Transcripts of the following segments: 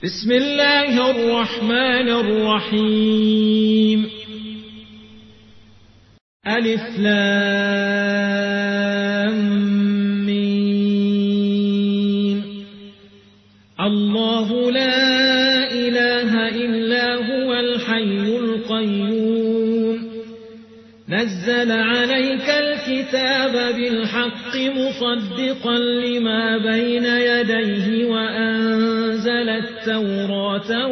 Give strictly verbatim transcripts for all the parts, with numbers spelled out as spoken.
بسم الله الرحمن الرحيم. ألف لام ميم. الله لا إله إلا هو الحي القيوم، نزل عليك الكتاب بالحق مصدقا لما بين يديه وأنزل التوراة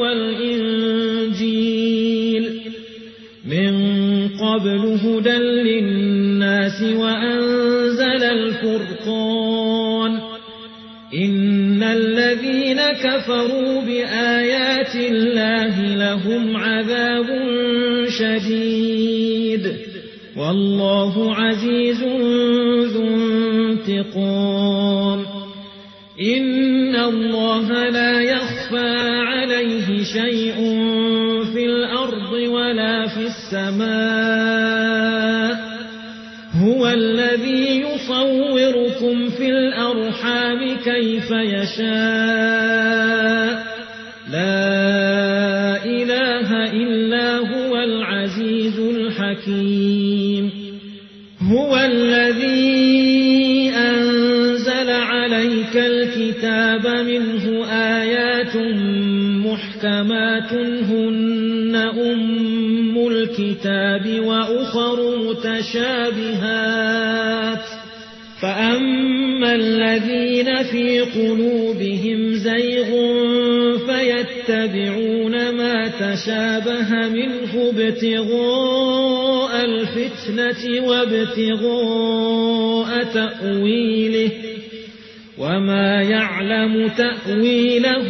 والإنجيل من قبل هدى للناس وأنزل الفرقان. إن الذين كفروا بآيات الله لهم عذاب شديد والله عزيز ذو انتقام. إن الله لا يخفى عليه شيء في الأرض ولا في السماء. هو الذي يصوركم في الأرحام كيف يشاء. لا إله إلا هو العزيز الحكيم. هو الذي أنزل عليك الكتاب منه آيات محكمات هن أم الكتاب وأخر متشابهات، فأما الذين في قلوبهم زيغ فيتبعون ما تشابه منه ابتغاء الفتنة وابتغاء تأويله، وما يعلم تأويله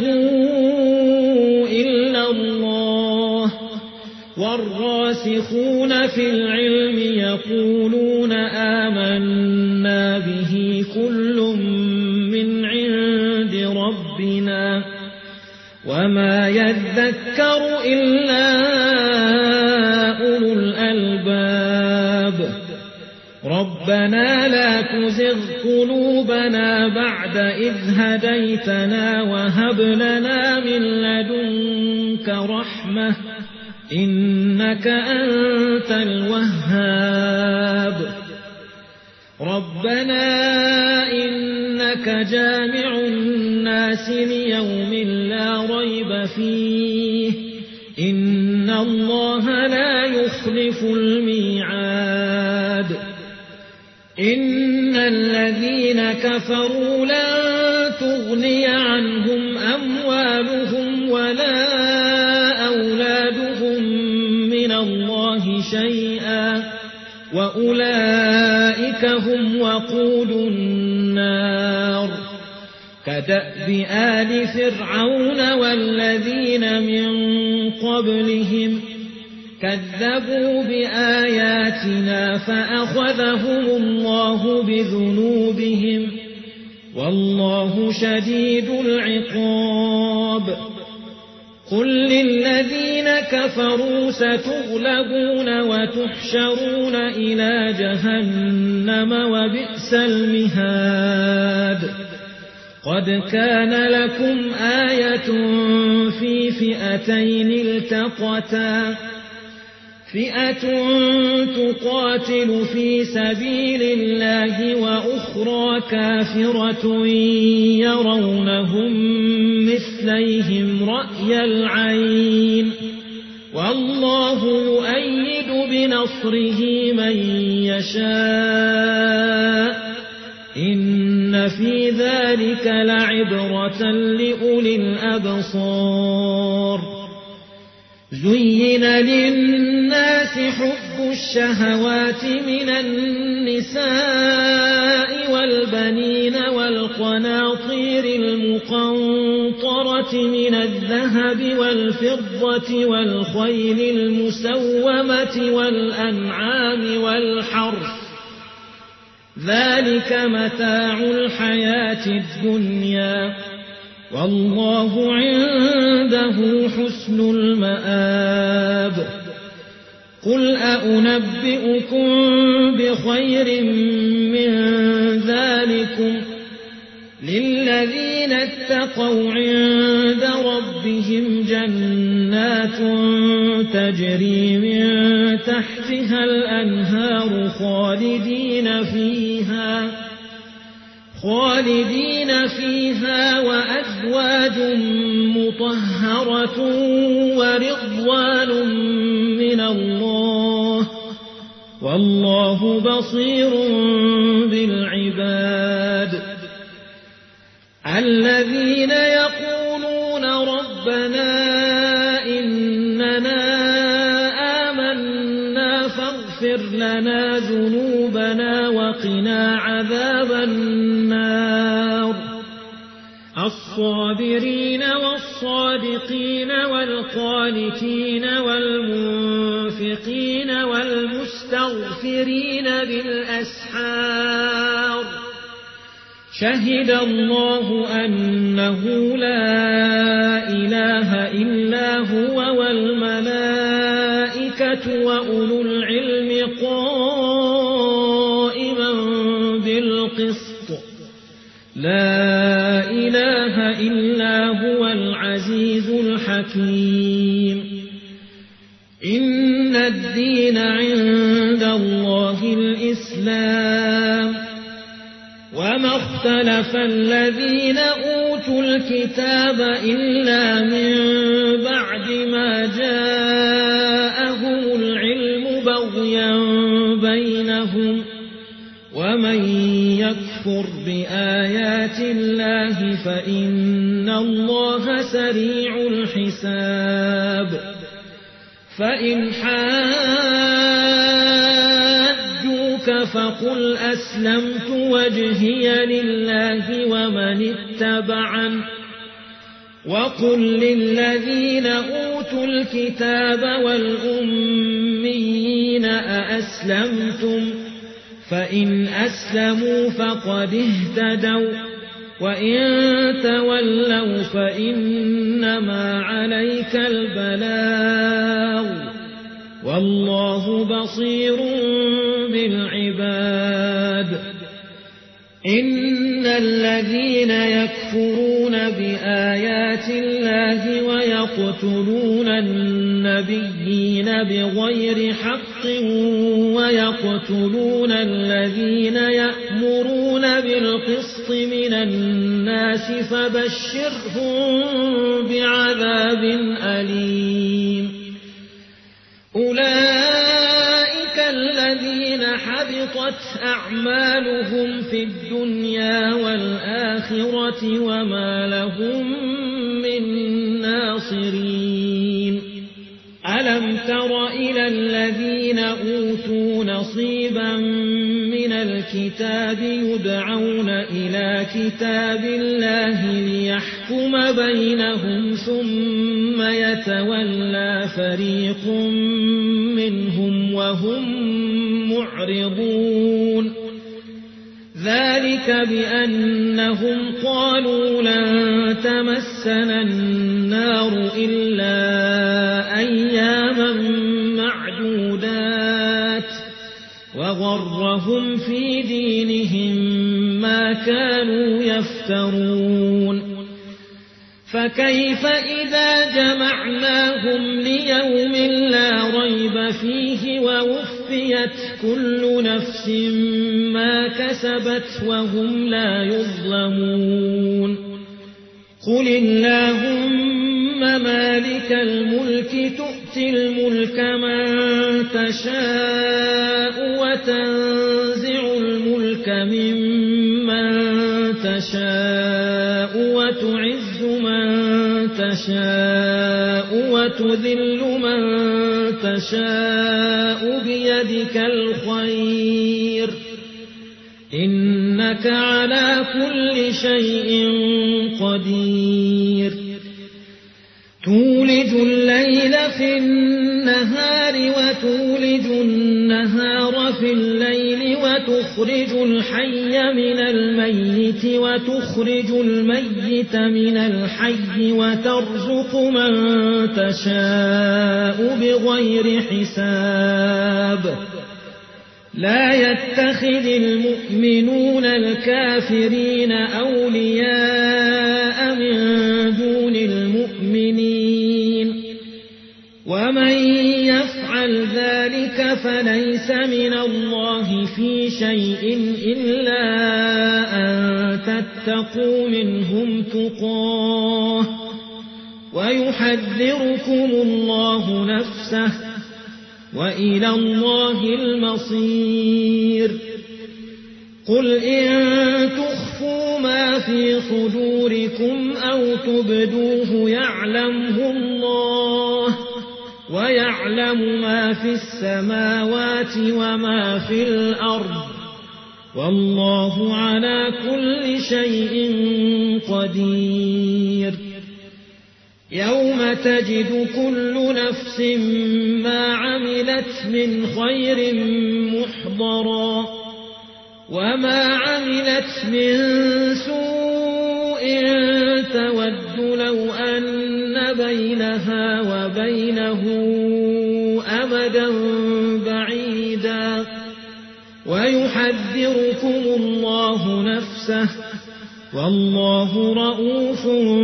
إلا الله. والراسخون في العلم يقولون آمنا به كل من عند ربنا وما يذكر إلا أولو الألباب. ربنا لا تزغ قلوبنا بعد إذ هديتنا وهب لنا من لدنك رحمة إنك أنت الوهاب. ربنا إنك جامع الناس ليوم لا ريب فيه إن الله لا يخلف الميعاد. إن الذين كفروا لن تغني عنهم أموالهم ولا أولادهم من الله شيئا وأولئك هم وقود النار. كدأب آل فرعون والذين من قبلهم كذبوا بآياتنا فأخذهم الله بذنوبهم والله شديد العقاب. قل للذين كفروا ستغلبون وتحشرون إلى جهنم وبئس المهاد. قد كان لكم آية في فئتين التقتا، فئة تقاتل في سبيل الله وأخرى كافرة يرونهم مثليهم رأي العين والله يؤيد بنصره من يشاء. إن في ذلك لعبرة لأولي الأبصار. زين للناس حب الشهوات من النساء والبنين والقناطير المقنطرة من الذهب والفضة والخيل المسومة والأنعام والحرث، ذلك متاع الحياة الدنيا والله عنده حسن المآب. قل أأنبئكم بخير من ذلكم للذين اتقوا عند ربهم جنات تجري من تحتها الأنهار خالدين فيها خالدين فيها وأزواج مطهرة ورضوان من الله والله بصير بالعباد الذين يقولون ربنا إننا آمنا فاغفر لنا ذنوبنا وقنا عذاب النار الصابرين والصادقين والقانتين والمنفقين والمستغفرين بالأسحار شهد الله أنه لا إله إلا هو والملائكة وأولو العلم قائما بالقسط لا إله إلا هو العزيز الحكيم إن الدين عند الله الإسلام وما اختلف الذين أوتوا الكتاب إلا من بعد ما جاءهم العلم بغيا بينهم ومن يكفر بآيات الله فإن الله سريع الحساب فإن حاجوك فقل أسلمت وجهي لله ومن اتبعن وقل للذين أوتوا الكتاب والأميين أأسلمتم فإن أسلموا فقد اهتدوا وإن تولوا فإنما عليك البلاغ والله بصير بالعباد إن الذين يكفرون بآيات الله ويقتلون النبيين بغير حق ويقتلون الذين يأمرون بالقسط من الناس فبشرهم بعذاب أليم أولئك الذين حبطت أعمالهم في الدنيا والآخرة وما لهم من ناصرين ألم تر إلى الذين أوتوا نصيبا من الكتاب يدعون إلى كتاب الله ليحكم بينهم ثم يتولى فريق منهم وهم معرضون ذلك بأنهم قالوا لن تمسنا النار إلا أياما معدودات وغرهم في دينهم ما كانوا يفترون فكيف إذا جمعناهم ليوم لا ريب فيه ووفيت كل نفس ما كسبت وهم لا يظلمون قل اللهم مالك الملك تؤتي الملك من تشاء وتنزع الملك ممن تشاء وتعز من تشاء وتذل من تشاء بيدك الخير إنك على كل شيء قدير تولج الليل في النهار وتولج النهار في الليل وتخرج الحي من الميت وتخرج الميت من الحي وترزق من تشاء بغير حساب لا يتخذ المؤمنون الكافرين أولياء من دون المؤمنين ومن يفعل ذلك فليس من الله في شيء إلا أن تتقوا منهم تقاه ويحذركم الله نفسه وإلى الله المصير قل إن تخفوا ما في صدوركم أو تبدوه يعلمه الله ويعلم ما في السماوات وما في الأرض والله على كل شيء قدير يوم تجد كل نفس ما عملت من خير محضرا وما عملت من سوء تود لو أن بينها وبينه أمدا بعيدا ويحذركم الله نفسه والله رؤوف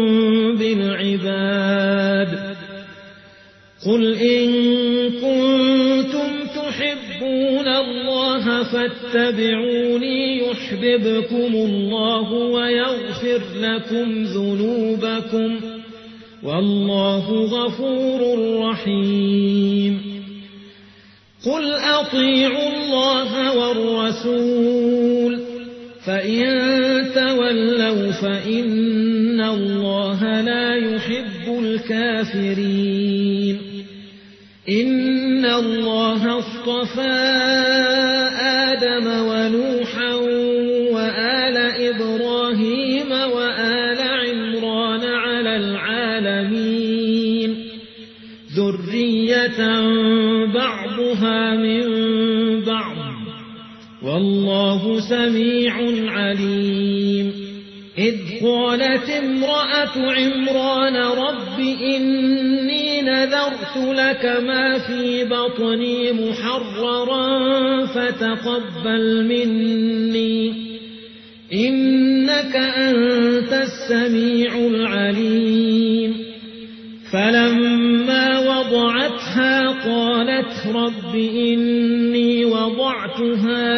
بالعباد قل إن كنتم تحبون الله فاتبعوني يحببكم الله ويغفر لكم ذنوبكم والله غفور رحيم قل أطيعوا الله والرسول فإن تولوا فإن الله لا يحب الكافرين إن الله اصطفى آدم ونوحا وآل إبراهيم وآل عمران على العالمين ذرية بعضها من بعض والله سميع عليم إذ قالت امرأة عمران رب إني نذرت لك ما في بطني محررا فتقبل مني إنك أنت السميع العليم فلما وضعتها قالت رب إني وضعتها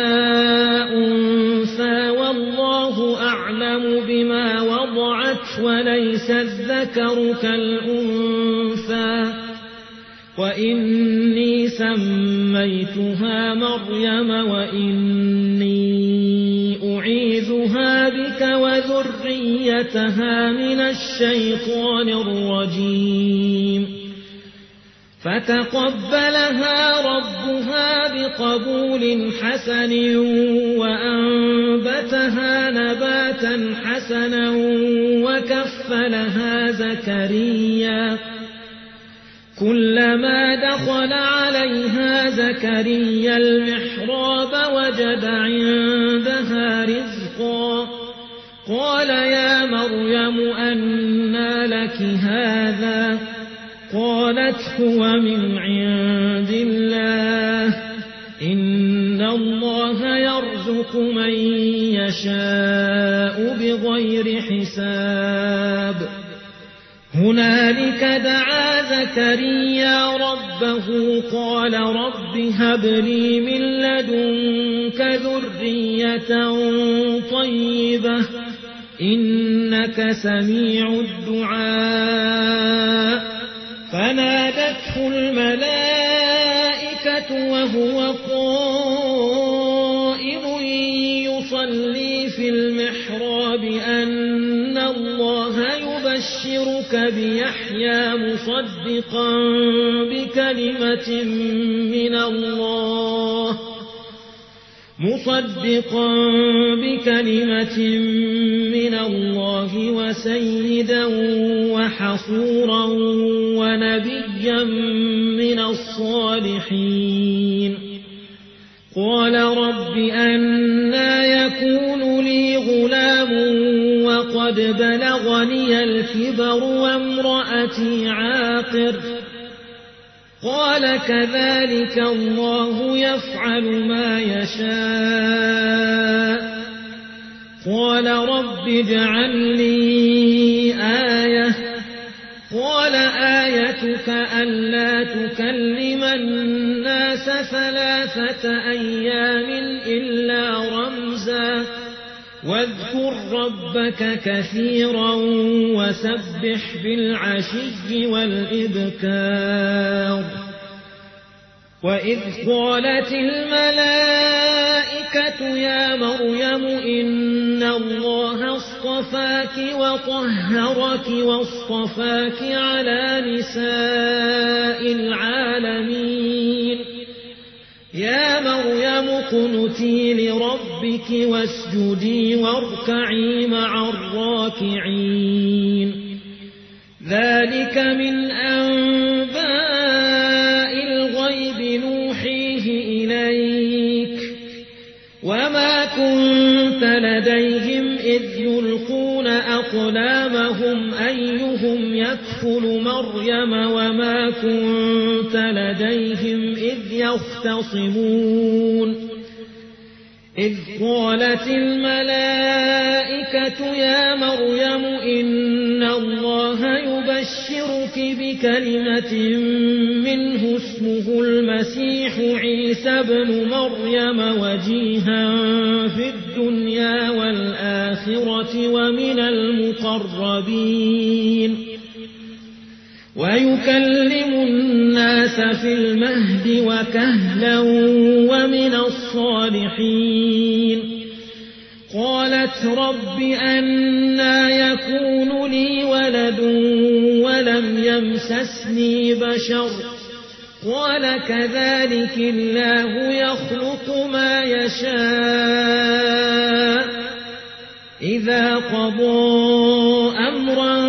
أنثى والله أعلم بما وضعت وليس الذكر كالأنثى وإني سميتها مريم وإني أعيذها بك وذريتها من الشيطان الرجيم فتقبلها ربها بقبول حسن وأنبتها نباتا حسنا وكفلها زكريا كلما دخل عليها زكريا المحراب وجد عندها رزقا قال يا مريم أنى لك هذا قالت هو من عند الله إن الله يرزق من يشاء بغير حساب هنالك دعا زكريا ربه قال رب هب لي من لدنك ذرية طيبة إنك سميع الدعاء فنادته الملائكة وهو قائم يصلي في المحراب أن الله يبشرك بيحيى مصدقا بكلمة من الله مصدقا بكلمة من الله وسيدا وحصورا ونبيا من الصالحين قال رب أنى يكون لي غلام وقد بلغني الكبر وامرأتي عاقر قال كذلك الله يفعل ما يشاء قال رب اجعل لي آية قال آيتك ألا تكلم الناس ثلاثة أيام إلا رمزا واذكر ربك كثيرا وسبح بالعشي والإبكار وإذ قالت الملائكة يا مريم إن الله اصطفاك وطهرك واصطفاك على نساء العالمين يا مريم اقنتي لربك واسجدي واركعي مع الراكعين ذلك من أنباء الغيب نوحيه إليك وما كنت لديهم إذ يلقون أقلامهم أيهم يكفل مريم وما كنت لديهم إذ يختصمون إذ قالت الملائكة يا مريم إن الله يبشرك بكلمة منه اسمه المسيح عيسى بن مريم وجيها في الدنيا والآخرة ومن المقربين ويكلم الناس في المهد وكهلا ومن الصالحين قالت رب أنى يكون لي ولد ولم يمسسني بشر قال كذلك الله يخلق ما يشاء إذا قضى أمرا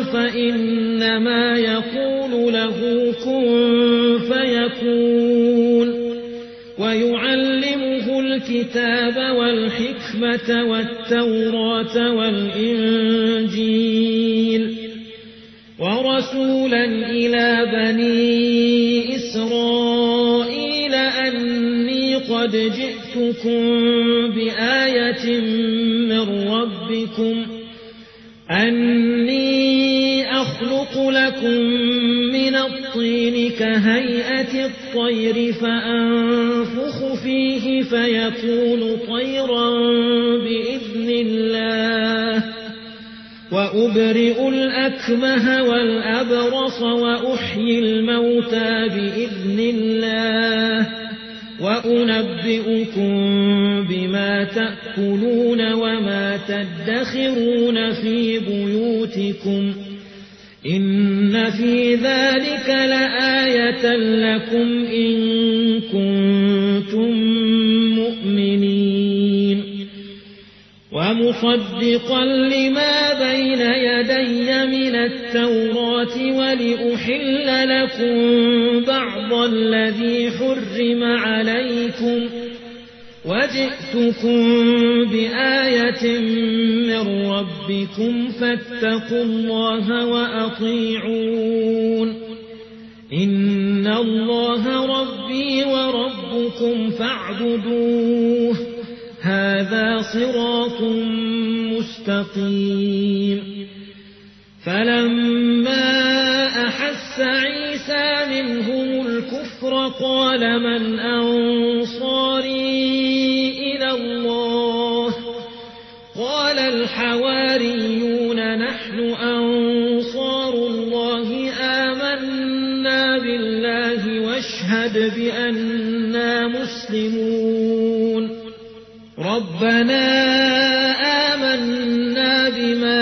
فإنما يقول له كن فيكون ويعلمه الكتاب والحكمة والتوراة والإنجيل ورسولا إلى بني إسرائيل أني قد جئتكم بآية من ربكم أني أخلق لكم من الطين كهيئة الطير فأنفخ فيه فيكون طيرا بإذن الله وأبرئ الأكمه والأبرص وأحيي الموتى بإذن الله وأنبئكم بما تأكلون وما تدخرون في بيوتكم إن في ذلك لآية لكم إن كنتم مؤمنين ومصدقا لما بين يدي من التوراة ولأحل لكم بعض الذي حرم عليكم وجئتكم بآية من ربكم فاتقوا الله وأطيعون إن الله ربي وربكم فاعبدوه هذا صراط مستقيم فلما أحس عيسى منهم الكفر قال من أنصاري إلى الله قال الحواريون نحن أنصار الله آمنا بالله واشهد بأننا مسلمون ربنا آمنا بما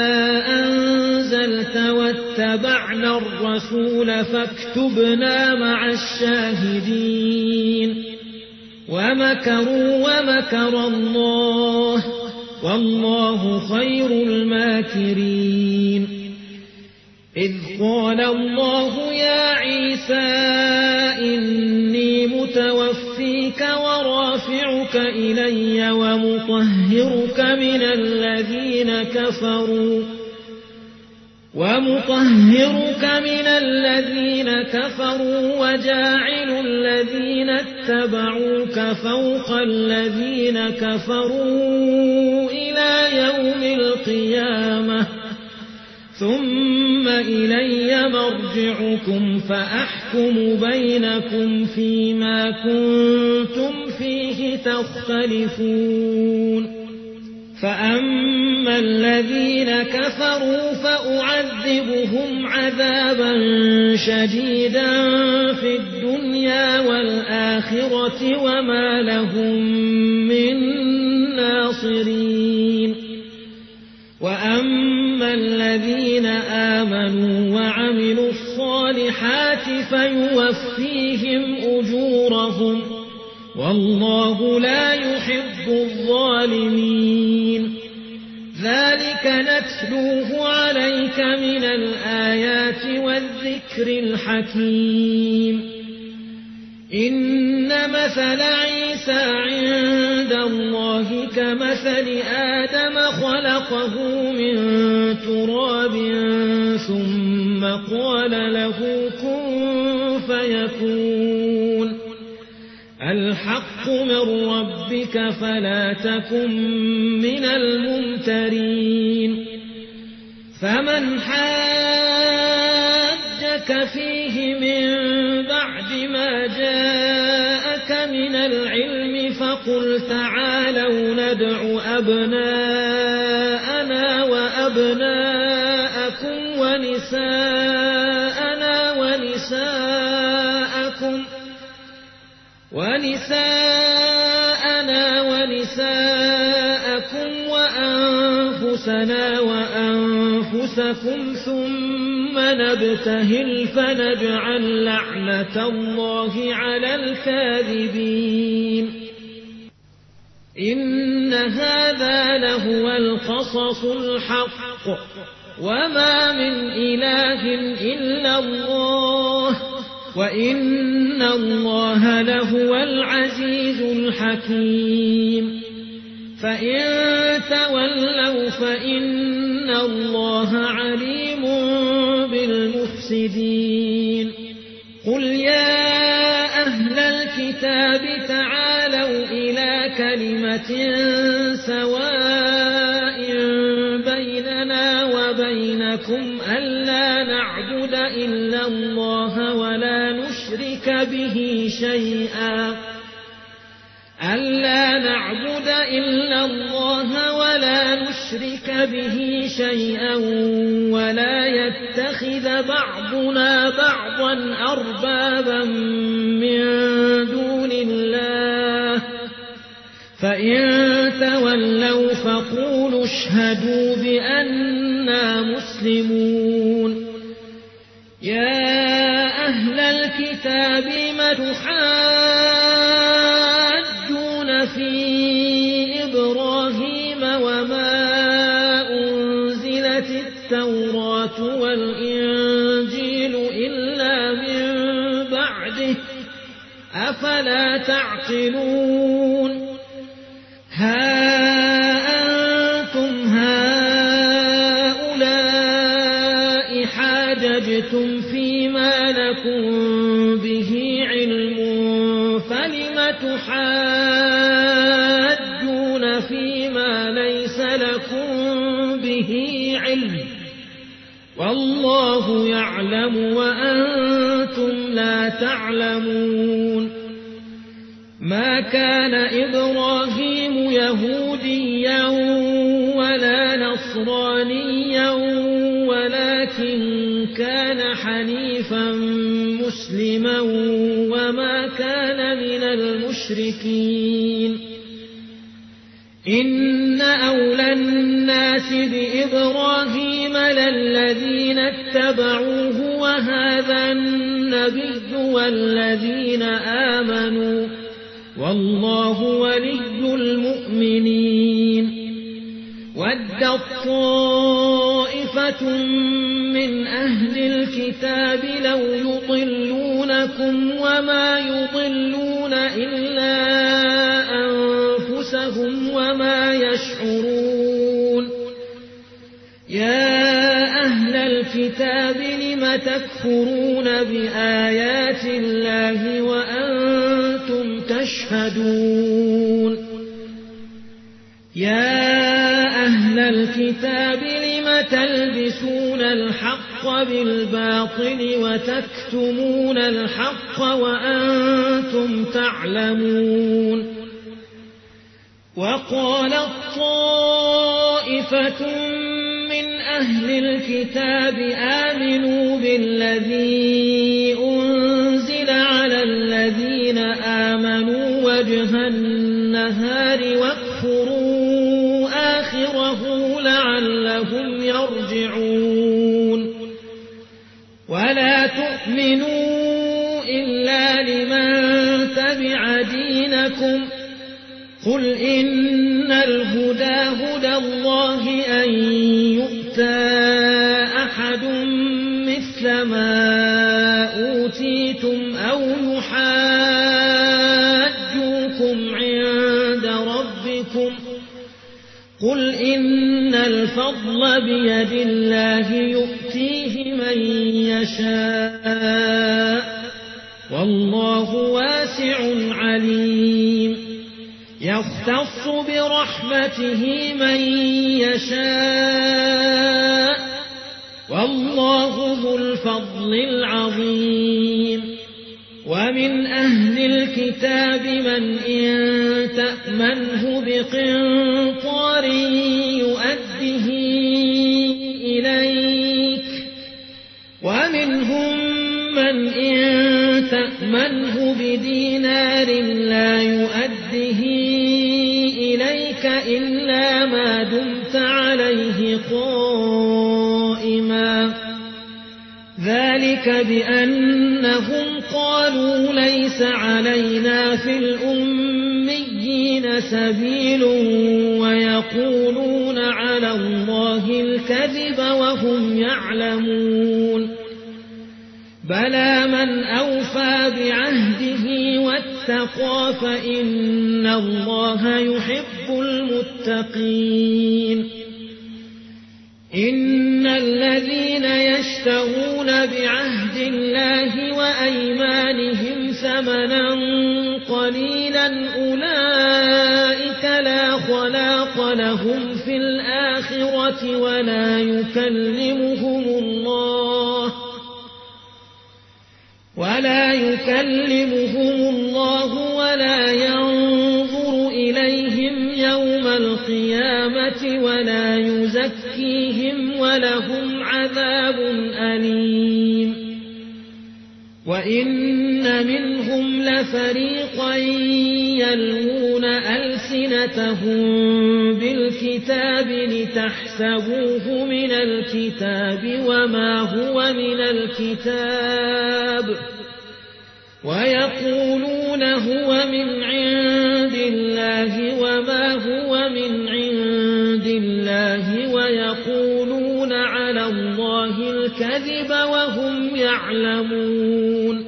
أنزلت واتبعنا الرسول فاكتبنا مع الشاهدين ومكروا ومكر الله والله خير الماكرين إذ قال الله يا عيسى إني متوفيك ورافعك إلي ومطهرك من الذين كفروا ومطهرك من الذين كفروا وجاعل الذين اتبعوك فوق الذين كفروا إلى يوم القيامة ثم إلي مرجعكم فأحكم بينكم فيما كنتم فيه تختلفون فأما الذين كفروا فأعذبهم عذابا شديدا في الدنيا والآخرة وما لهم من ناصرين وأما الذين آمنوا وعملوا الصالحات فيوفيهم أجورهم والله لا يحب الظالمين ذلك نتلوه عليك من الآيات والذكر الحكيم إن مثل عيسى عند الله كمثل آدم خلقه من تراب ثم قال له كن فيكون الحق من ربك فلا تكن من الممترين فمن حاجك فيه من بعد ما جاءك من العلم فقل تعالوا ندع أبناءنا وأبناءكم ونساءنا ونساءكم ونساءنا ونساءكم وأنفسنا وأنفسكم ثم نبتهل فنجعل لعنة الله على الكاذبين إن هذا لهو القصص الحق وما من إله إلا الله وإن الله لهو العزيز الحكيم فإن تولوا فإن الله عليم بالمفسدين قل يا أهل الكتاب تعالوا إلى كلمة سواء بيننا وبينكم ألا نعبد إلا الله ولا نشرك به شيئا ألا نعبد إلا الله ولا نشرك به شيئا ولا يتخذ بعضنا بعضا أربابا من دون الله فإن تولوا فقولوا اشهدوا بأننا مسلمون يا أهل الكتاب لم تحاجون في إبراهيم وما أنزلت التوراة والإنجيل إلا من بعده أفلا تعقلون ها أنتم هؤلاء حاججتم فيما لكم به علم فلم تحاجون فيما ليس لكم به علم والله يعلم وأنتم لا تعلمون ما كان إبراهيم يهوديا ولا نصرانيا ولكن كان حنيفا مسلما وما كان من المشركين إن أولى الناس بإبراهيم للذين اتبعوه وهذا النبي والذين آمنوا والله ولي المؤمنين ودت طائفة من أهل الكتاب لو يضلونكم وما يضلون إلا أنفسهم وما يشعرون يا أهل الكتاب تكفرون بآيات الله وأنتم تشهدون يا أهل الكتاب لم تلبسون الحق بالباطل وتكتمون الحق وأنتم تعلمون وقالت طائفة من أهل الكتاب آمنوا بالذي أنزل على الذين آمنوا وجه النهار واكفروا آخره لعلهم يرجعون ولا تؤمنوا إلا لمن تبع دينكم قل إن الهدى هدى الله أن يؤتى أحد مثل ما أوتيتم أو يحاجوكم عند ربكم قل إن الفضل بيد الله يؤتيه من يشاء والله واسع عليم يختص برحمته من يشاء والله ذو الفضل العظيم ومن أهل الكتاب من إن تأمنه بقنطار يؤده إليك ومنهم من إن تأمنه بدينار لا يؤده إليك إلا ما دمت عليه قائما ذلك بأنهم قالوا ليس علينا في الأميين سبيل ويقولون على الله الكذب وهم يعلمون بلى من أوفى بعهده واتقى فإن الله يحب المتقين إن الذين يشترون بعهد الله وأيمانهم ثمنا قليلا أولئك لا خلاق لهم في الآخرة ولا يكلمهم الله ولا يكلمهم الله ولا ينظر إليهم يوم القيامة ولا يزكيهم ولهم عذاب أليم وإن منهم لفريقا يلوون ألسنتهم بالكتاب لتحسبوه من الكتاب وما هو من الكتاب ويقولون هو من عند الله وما هو من عند الله ويقولون على الله الكذب وهم يعلمون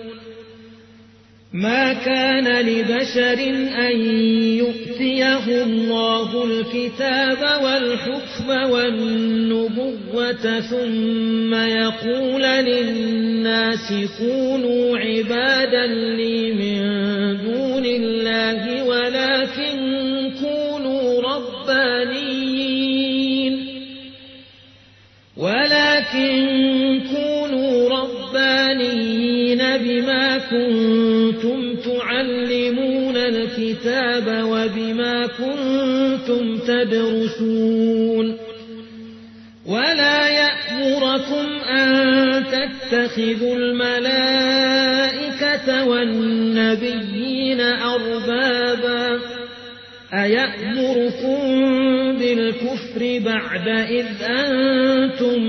ما كان لبشر أن يؤتيه الله الكتاب والحكم والنبوة ثم يقول للناس كونوا عبادا لي من دون الله ولكن كونوا ربانيين ولكن كونوا ربانيين بما كنتم تعلمون الكتاب وبما كنتم تدرسون ولا يأمركم أن تتخذوا الملائكة والنبيين أربابا أيأمركم بالكفر بعد إذ أنتم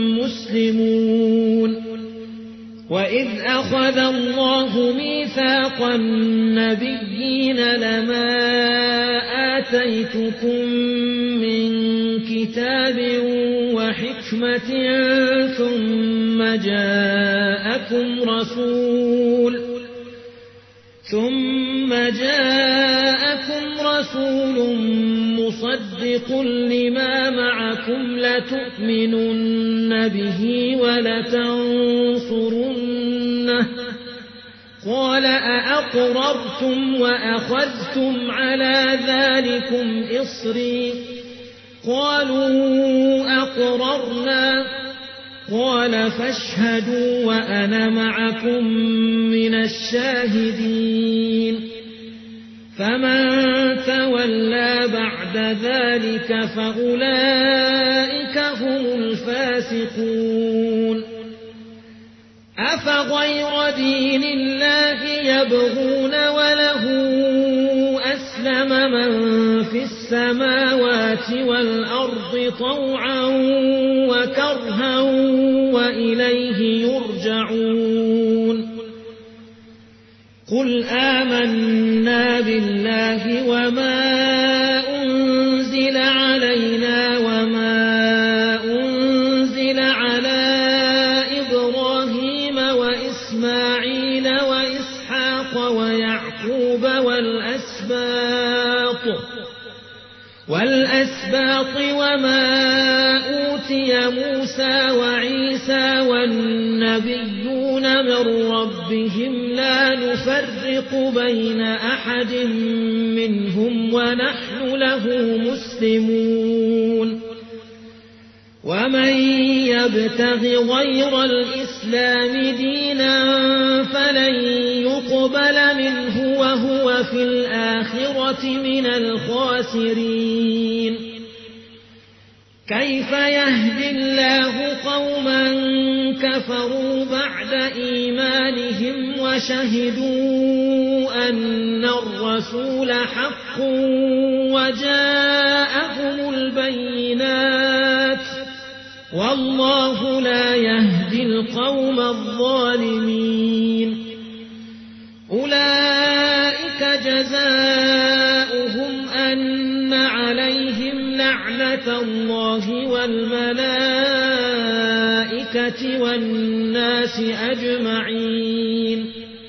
مسلمون وإذ أخذ الله ميثاق النبيين لما آتيتكم من كتاب وحكمة ثم جاءكم رسول ثم جاءكم رسول مصدق لما معكم لتؤمنن به ولتنصرنه قال أأقررتم وأخذتم على ذلكم إصري قالوا أقررنا قال فاشهدوا وأنا معكم من الشاهدين فمن تولى بعد ذلك فأولئك هم الفاسقون أفغير دين الله يبغون وله أسلم من في السماوات والأرض طوعا وكرها وإليه يرجعون قل آمنا بالله وما أنزل علينا وما أنزل على إبراهيم وإسماعيل وإسحاق ويعقوب والأسباط والأسباط وما أوتي موسى وعيسى والنبيون من ربهم لا نفرق بين أحد منهم ونحن له مسلمون ومن يبتغ غير الإسلام دينا فلن يقبل منه وهو في الآخرة من الخاسرين كيف يهدي الله قوما كفروا بعد إيمانهم وشهدوا أن الرسول حق وجاءهم البينات والله لا يهدي القوم الظالمين أولئك جزاؤهم أن عليهم لعنة الله والملائكة والناس أجمعين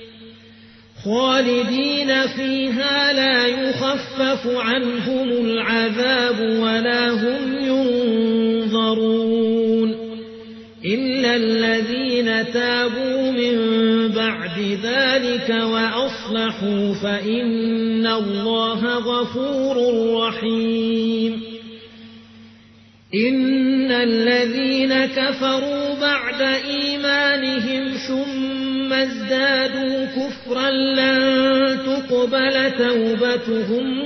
خالدين فيها لا يخفف عنهم العذاب ولا هم ينظرون إلا الذين تابوا من بعد ذلك وأصلحوا فإن الله غفور رحيم إن الذين كفروا بعد إيمانهم ثم ازدادوا كفرا لن تقبل توبتهم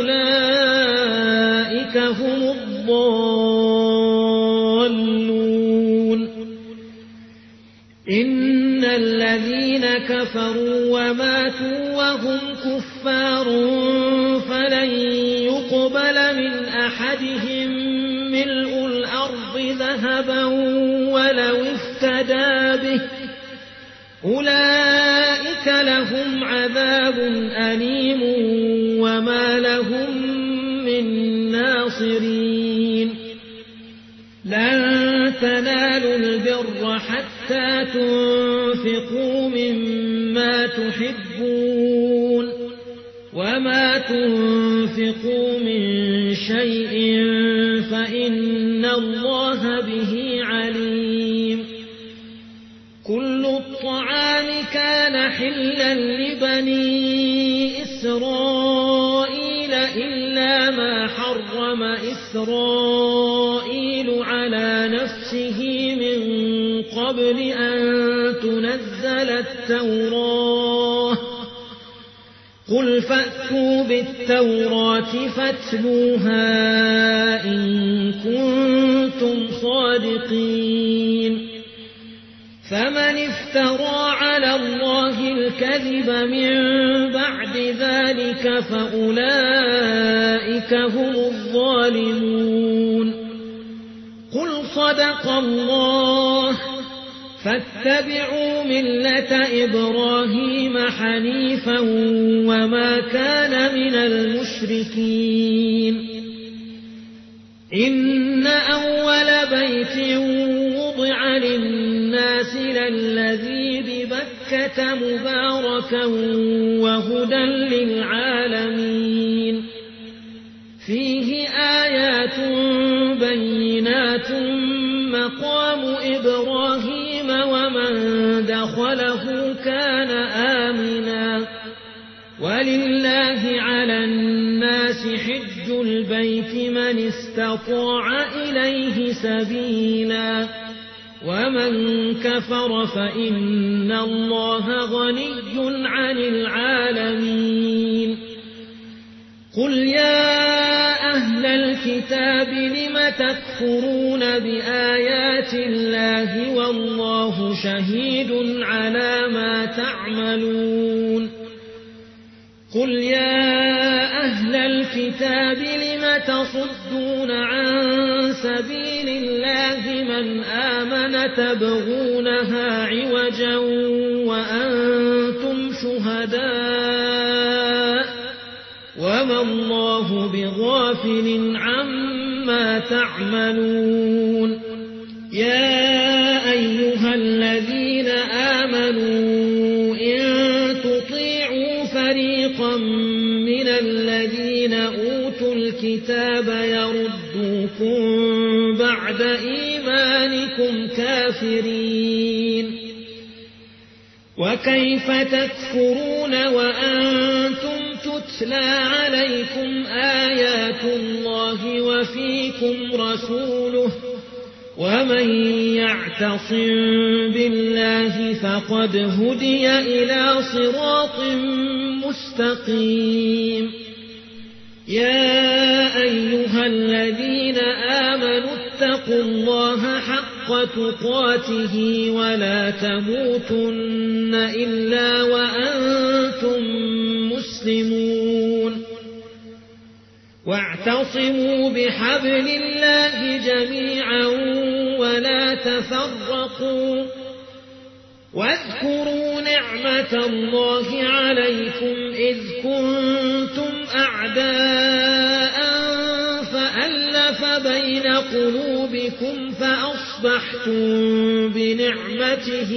وأولئك هم الضالون إن الذين كفروا وماتوا وهم كفار فلن يقبل من أحدهم ملء الأرض ذهبا ولو افتدى به أولئك لهم عذاب أليم وما لهم من ناصرين لن تنالوا البر حتى تنفقوا مما تحبون وما تنفقوا من شيء فإن الله به عليم كل الطعام كان حلا لبني إسرائيل إلا ما حرم إسرائيل على نفسه من قبل أن تنزل التوراة قل فأتوا بالتوراة فاتلوها إن كنتم صادقين فمن افترى على الله الكذب من بعد ذلك فأولئك هم الظالمون قل صدق الله فاتبعوا ملة إبراهيم حنيفا وما كان من المشركين إن أول بيت وضع للناس الناس للذي ببكة مباركا وهدى للعالمين فيه آيات بينات مقام إبراهيم ومن دخله كان آمنا ولله على الناس حج البيت من استطاع إليه سبيلا ومن كفر فإن الله غني عن العالمين قل يا أهل الكتاب لم تكفرون بآيات الله والله شهيد على ما تعملون قل يا أهل الكتاب لم تصدون عن سبيل الله من آمن تبغونها عوجا وأنتم شهداء وما الله بغافل عما تعملون يا أيها الذين آمنوا إن تطيعوا فريقا من الذين أوتوا الكتاب يردوكم بعد إيمانكم كافرين وكيف تكفرون وأنتم تتلى عليكم آيات الله وفيكم رسوله ومن يعتصم بالله فقد هدي إلى صراط مستقيم يا أيها الذين آمنوا اتقوا الله حق تقاته ولا تموتن إلا وأنتم مسلمون واعتصموا بحبل الله جميعا ولا تفرقوا واذكروا نعمة الله عليكم إذ كنتم أعداء فألف بين قلوبكم فأصبحتم بنعمته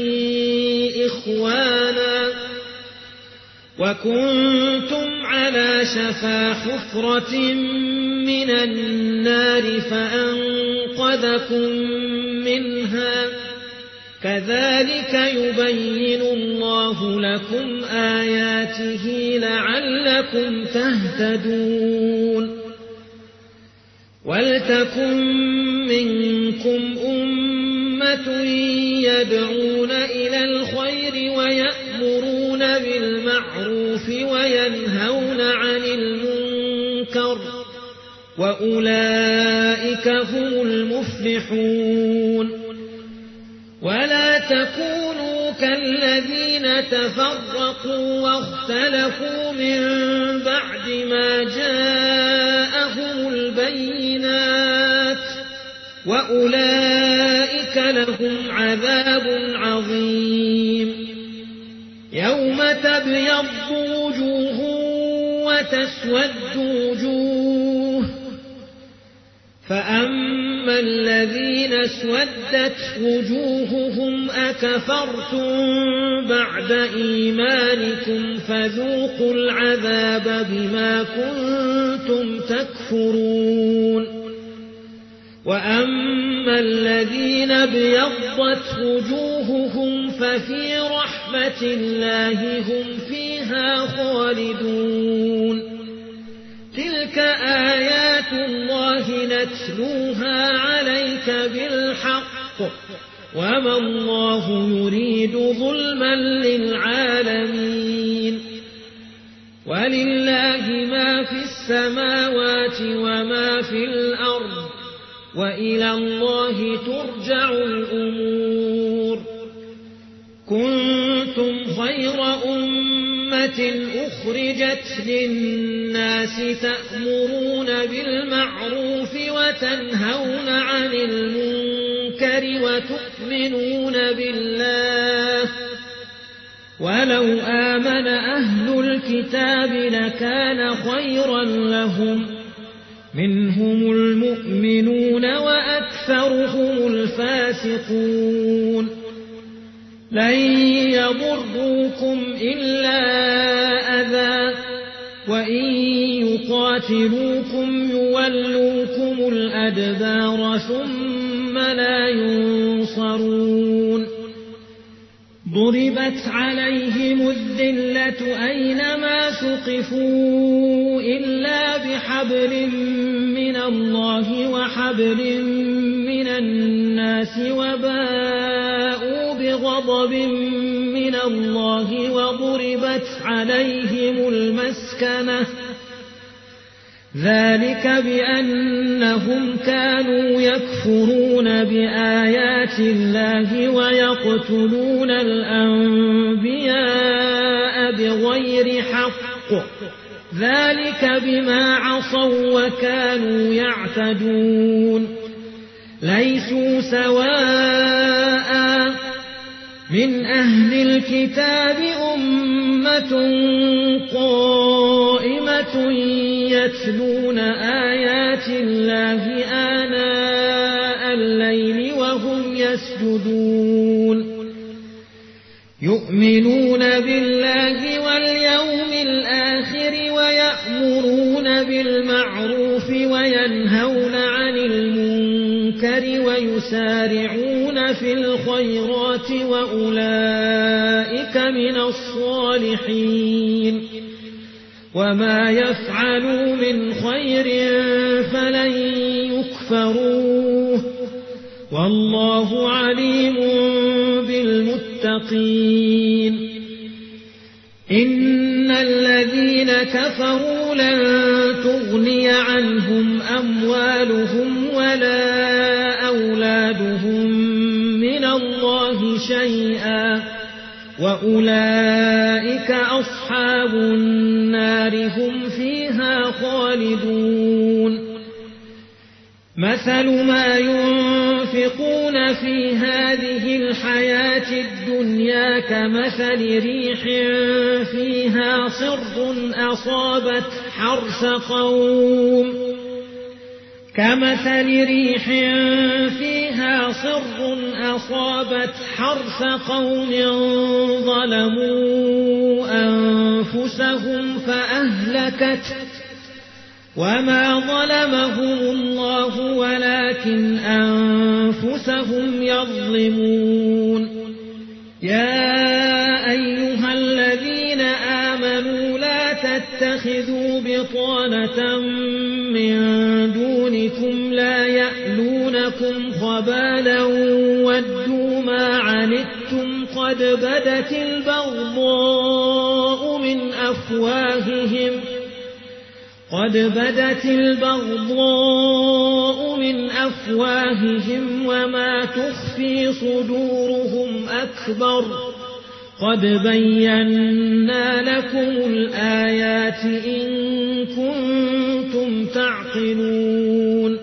إخوانا وكنتم على شفا حفرة من النار فأنقذكم منها كذلك يبين الله لكم آياته لعلكم تهتدون ولتكن منكم أمة يدعون إلى الخير ويأمرون بالمعروف وينهون عن المنكر وأولئك هم المفلحون ولا تكونوا كالذين تفرقوا واختلفوا من بعد ما جاءهم البينات وأولئك لهم عذاب عظيم يوم تبيض وجوه وتسود وجوه فأما الذين اسودت وجوههم أكفرتم بعد إيمانكم فذوقوا العذاب بما كنتم تكفرون وأما الذين ابيضت وجوههم ففي رحمة الله هم فيها خالدون تلك آيات الله نتلوها عليك بالحق وما الله يريد ظلما للعالمين ولله ما في السماوات وما في الأرض وإلى الله ترجع الأمور كنتم خير أمة أخرجت للناس تأمرون بالمعروف وتنهون عن المنكر وتؤمنون بالله ولو آمن أهل الكتاب لكان خيرا لهم منهم المؤمنون وأكثرهم الفاسقون لن يضروكم إلا أذى وإن يقاتلوكم يولوكم الأدبار ثم لا ينصرون ضربت عليهم الذلة أينما ثقفوا إلا بحبل من الله وحبل من الناس وباءوا بغضب من الله وضربت عليهم المسكنة ذلك بأنهم كانوا يكفرون بآيات الله ويقتلون الأنبياء بغير حق ذلك بما عصوا وكانوا يعتدون ليسوا سواء من أهل الكتاب أمة قائمة يتلون آيات الله آناء الليل وهم يسجدون يؤمنون بالله واليوم الآخر ويأمرون بالمعروف وينهون عن المنكر ويسارعون في الخيرات وأولئك من الصالحين وما يفعلوا من خير فلن يكفروه والله عليم بالمتقين إن الذين كفروا لن تغني عنهم أموالهم ولا أولادهم من الله شيئا وأولئك أصحاب النار هم فيها خالدون مثل ما ينفقون في هذه الحياة الدنيا كمثل ريح فيها صر أصابت حرث قوم كمثل ريح فيها صر أصابت حرث قوم ظلموا أنفسهم فأهلكت وما ظلمهم الله ولكن أنفسهم يظلمون يا أيها الذين آمنوا لا تتخذوا بطانة من دونكم لا يألونكم خبالا ودوا ما عنتم قد بدت البغضاء من أفواههم قد بدت البغضاء من أفواههم وما تخفي صدورهم أكبر قد بينا لكم الآيات إن كنتم تعقلون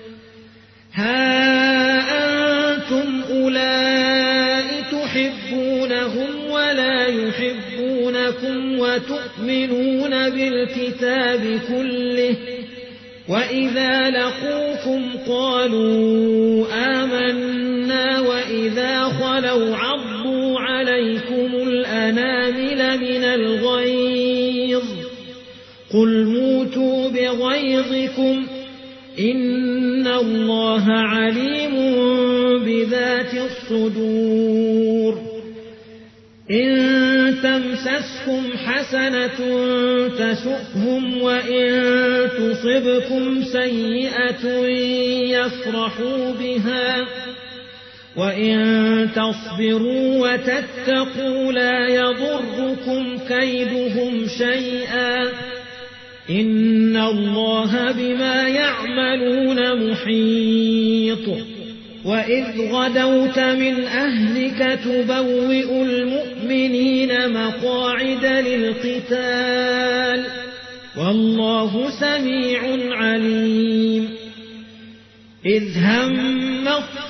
ها أنتم أولئك تحبونهم ولا يحبونكم وتؤمنون بالكتاب كله وإذا لقوكم قالوا آمنا وإذا خلوا عضوا عليكم الأنامل من الغيظ قل موتوا بغيظكم إن الله عليم بذات الصدور إن تمسسكم حسنة تسؤهم وإن تصبكم سيئة يفرحوا بها وإن تصبروا وتتقوا لا يضركم كيدهم شيئا إن الله بما يعملون محيط وإذ غدوت من أهلك تبوئ المؤمنين مقاعد للقتال والله سميع عليم إذ هم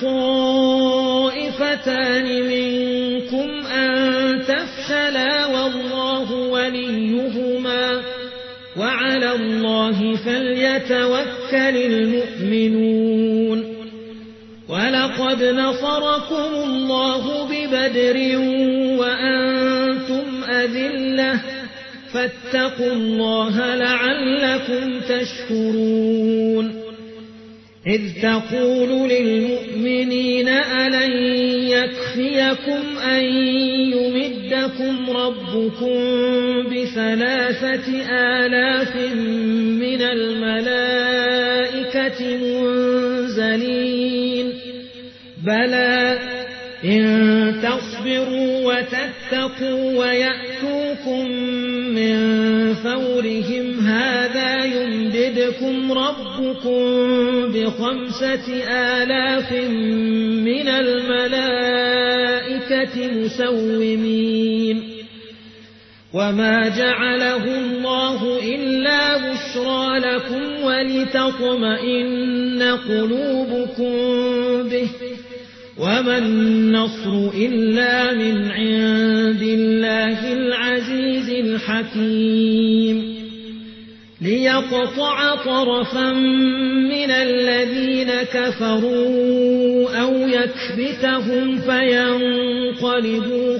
الطائفتان منكم أن تفشلا والله وليهما وعلى الله فليتوكل المؤمنون ولقد نصركم الله ببدر وأنتم أذلة فاتقوا الله لعلكم تشكرون إذ تقول للمؤمنين ألن يكفيكم أن يمدكم ربكم بثلاثة آلاف من الملائكة منزلين بلى إن تصبروا وتتقوا ويأتوكم من فورهم هذا يمددكم ربكم بخمسة آلاف من الملائكة مسومين وما جعله الله إلا بشرى لكم ولتطمئن قلوبكم به وما النصر إلا من عند الله العزيز الحكيم ليقطع طرفا من الذين كفروا أو يكبتهم فينقلبوا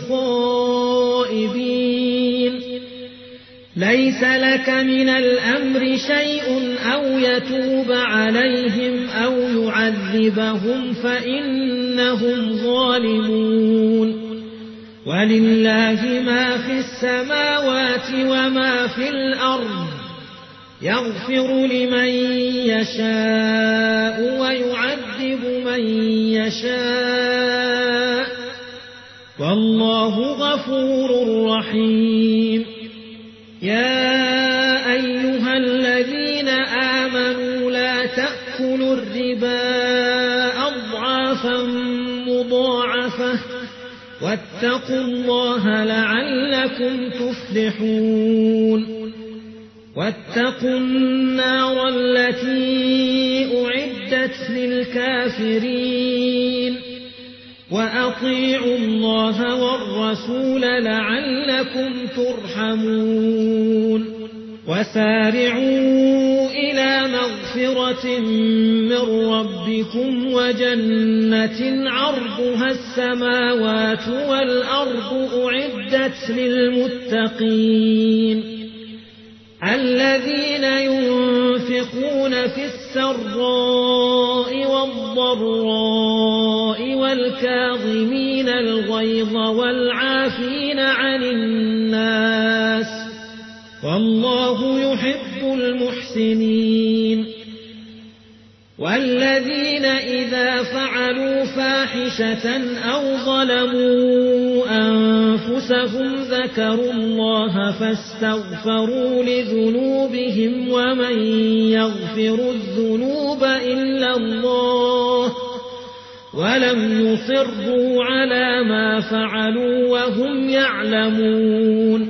خائبين ليس لك من الأمر شيء أو يتوب عليهم أو يعذبهم فإنهم ظالمون ولله ما في السماوات وما في الأرض يغفر لمن يشاء ويعذب من يشاء والله غفور رحيم يا أيها الذين آمنوا لا تأكلوا الربا أضعافا مضاعفة واتقوا الله لعلكم تفلحون واتقوا النار التي أعدت للكافرين وأطيعوا الله والرسول لعلكم ترحمون وسارعوا إلى مغفرة من ربكم وجنة عرضها السماوات والأرض أعدت للمتقين الذين ينفقون في السراء والضراء والكاظمين الغيظ والعافين عن الناس والله يحب المحسنين والذين إذا فعلوا فاحشة أو ظلموا أنفسهم ذكروا الله فاستغفروا لذنوبهم ومن يغفر الذنوب إلا الله ولم يصروا على ما فعلوا وهم يعلمون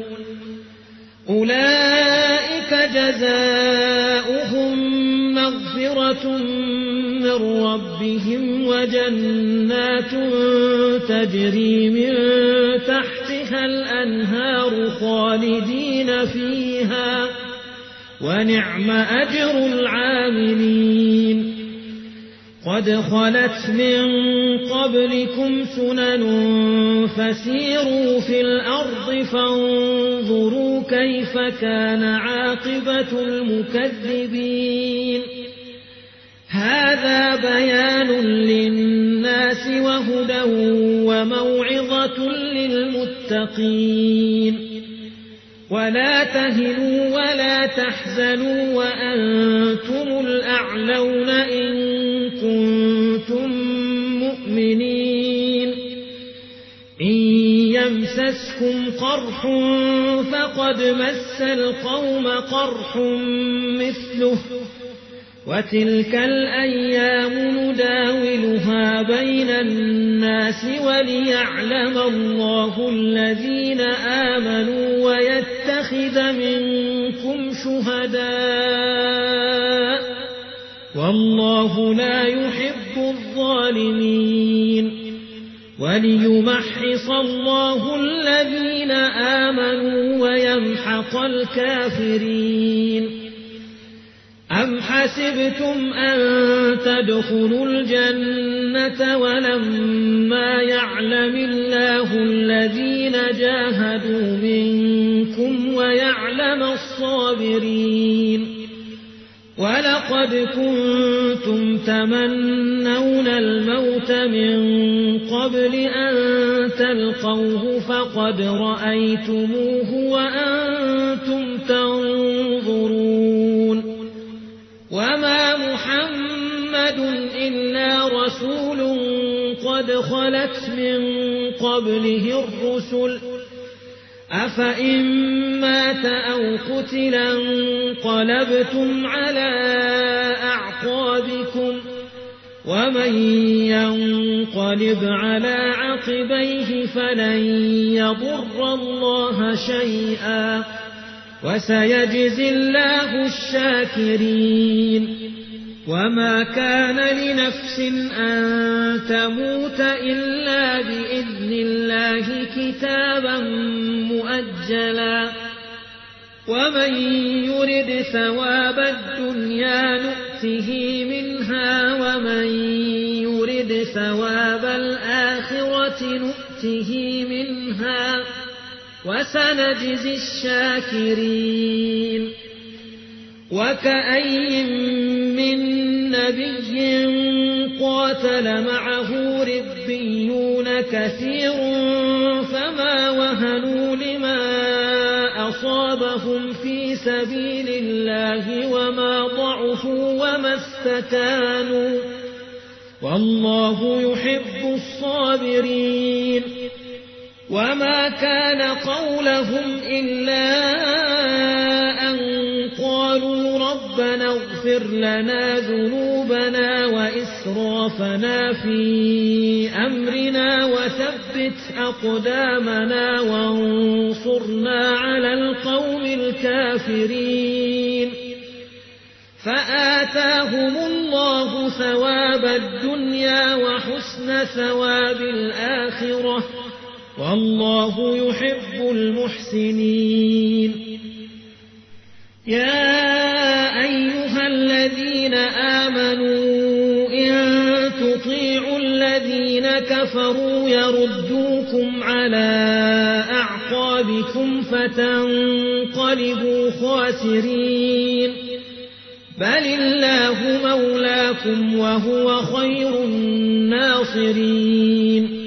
أولئك جزاؤهم مغفرة من ربهم وجنات تجري من تحتها الأنهار خالدين فيها ونعم أجر العاملين قد خلت من قبلكم سنن فسيروا في الأرض فانظروا كيف كان عاقبة المكذبين هذا بيان للناس وهدى وموعظة للمتقين ولا تهنوا ولا تحزنوا وأنتم الأعلون إن كنتم مؤمنين إن يمسسكم قرح فقد مس القوم قرح مثله وتلك الأيام نداولها بين الناس وليعلم الله الذين آمنوا ويتخذ منكم شهداء والله لا يحب الظالمين وليمحص الله الذين آمنوا ويمحق الكافرين أم حسبتم أن تدخلوا الجنة ولما يعلم الله الذين جاهدوا منكم ويعلم الصابرين ولقد كنتم تمنون الموت من قبل أن تلقوه فقد رأيتموه وأنتم تنظرون وما محمد إلا رسول قد خلت من قبله الرسل أفإن مات أو قتلا انقلبتم على أعقابكم ومن ينقلب على عقبيه فلن يضر الله شيئا وسيجزي الله الشاكرين وما كان لنفس أن تموت إلا بإذن الله كتابا مؤجلا ومن يرد ثواب الدنيا نؤته منها ومن يرد ثواب الآخرة نؤته منها وسنجزي الشاكرين وكأي من نبي قاتل معه ربيون كثير فما وهنوا لما أصابهم في سبيل الله وما ضعفوا وما استكانوا والله يحب الصابرين وما كان قولهم إلا أن قالوا ربنا اغفر لنا ذنوبنا وإسرافنا في أمرنا وثبت أقدامنا وانصرنا على القوم الكافرين فآتاهم الله ثواب الدنيا وحسن ثواب الآخرة والله يحب المحسنين يا أيها الذين آمنوا إن تطيعوا الذين كفروا يردوكم على أعقابكم فتنقلبوا خاسرين بل الله مولاكم وهو خير الناصرين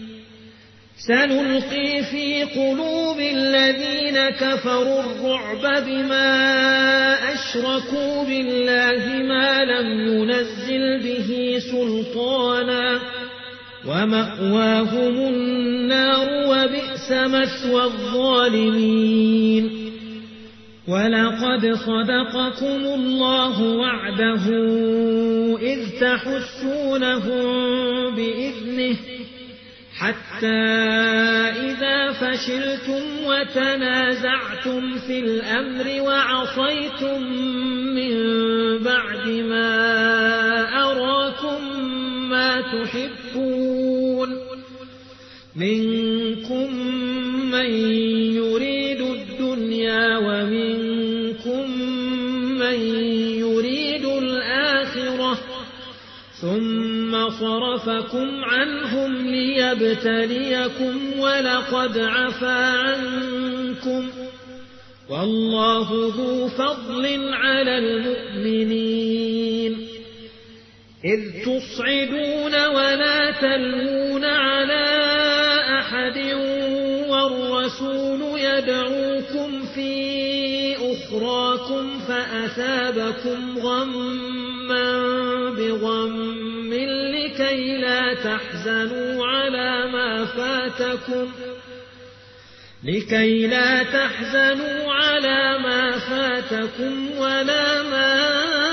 سنلقي في قلوب الذين كفروا الرعب بما أشركوا بالله ما لم ينزل به سلطانا ومأواهم النار وبئس مثوى الظالمين ولقد صدقكم الله وعده إذ تحسونهم بإذنه حتى إذا فشلتم وتنازعتم في الأمر وعصيتم من بعد ما أراكم ما تحبون منكم من يريد الدنيا ومنكم من يريد الآخرة ثم صرفكم عنهم ليبتليكم ولقد عفا عنكم والله ذو فضل على المؤمنين إذ تصعدون ولا تلوون على أحد والرسول يدعوكم في أخراكم فأثابكم غما بغم لكي لا تحزنوا على ما فاتكم لكي لا تحزنوا على ما فاتكم ولا ما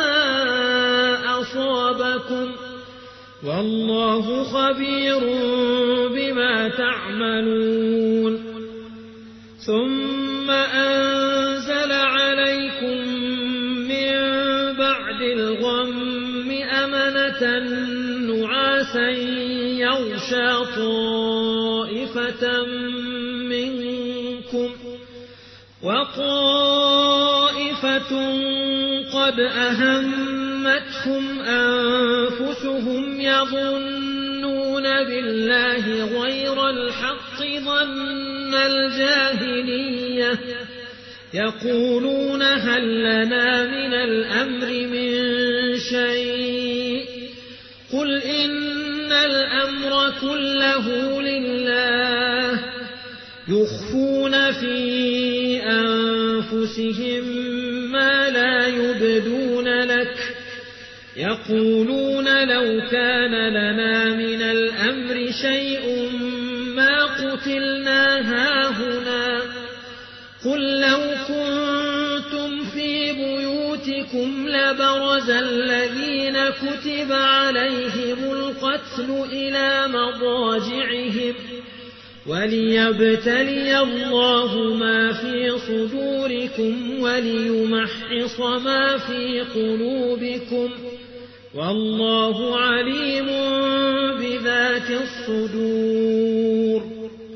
أصابكم والله خبير بما تعملون ثم أنزل عليكم من بعد الغم أمنة نعاسا يغشى طائفة منكم وطائفة قد أهمتهم أنفسهم يظنون بالله غير الحق ظن الجاهلية يقولون هل لنا من الأمر من شيء قل إن الأمر كله لله يخفون في أنفسهم ما لا يبدون لك يقولون لو كان لنا من الأمر شيء ما قتلنا هاهنا قل لو كنتم في بيوتكم لبرز الذين كتب عليهم القتل إلى مضاجعهم وليبتلي الله ما في صدوركم وليمحص ما في قلوبكم والله عليم بذات الصدور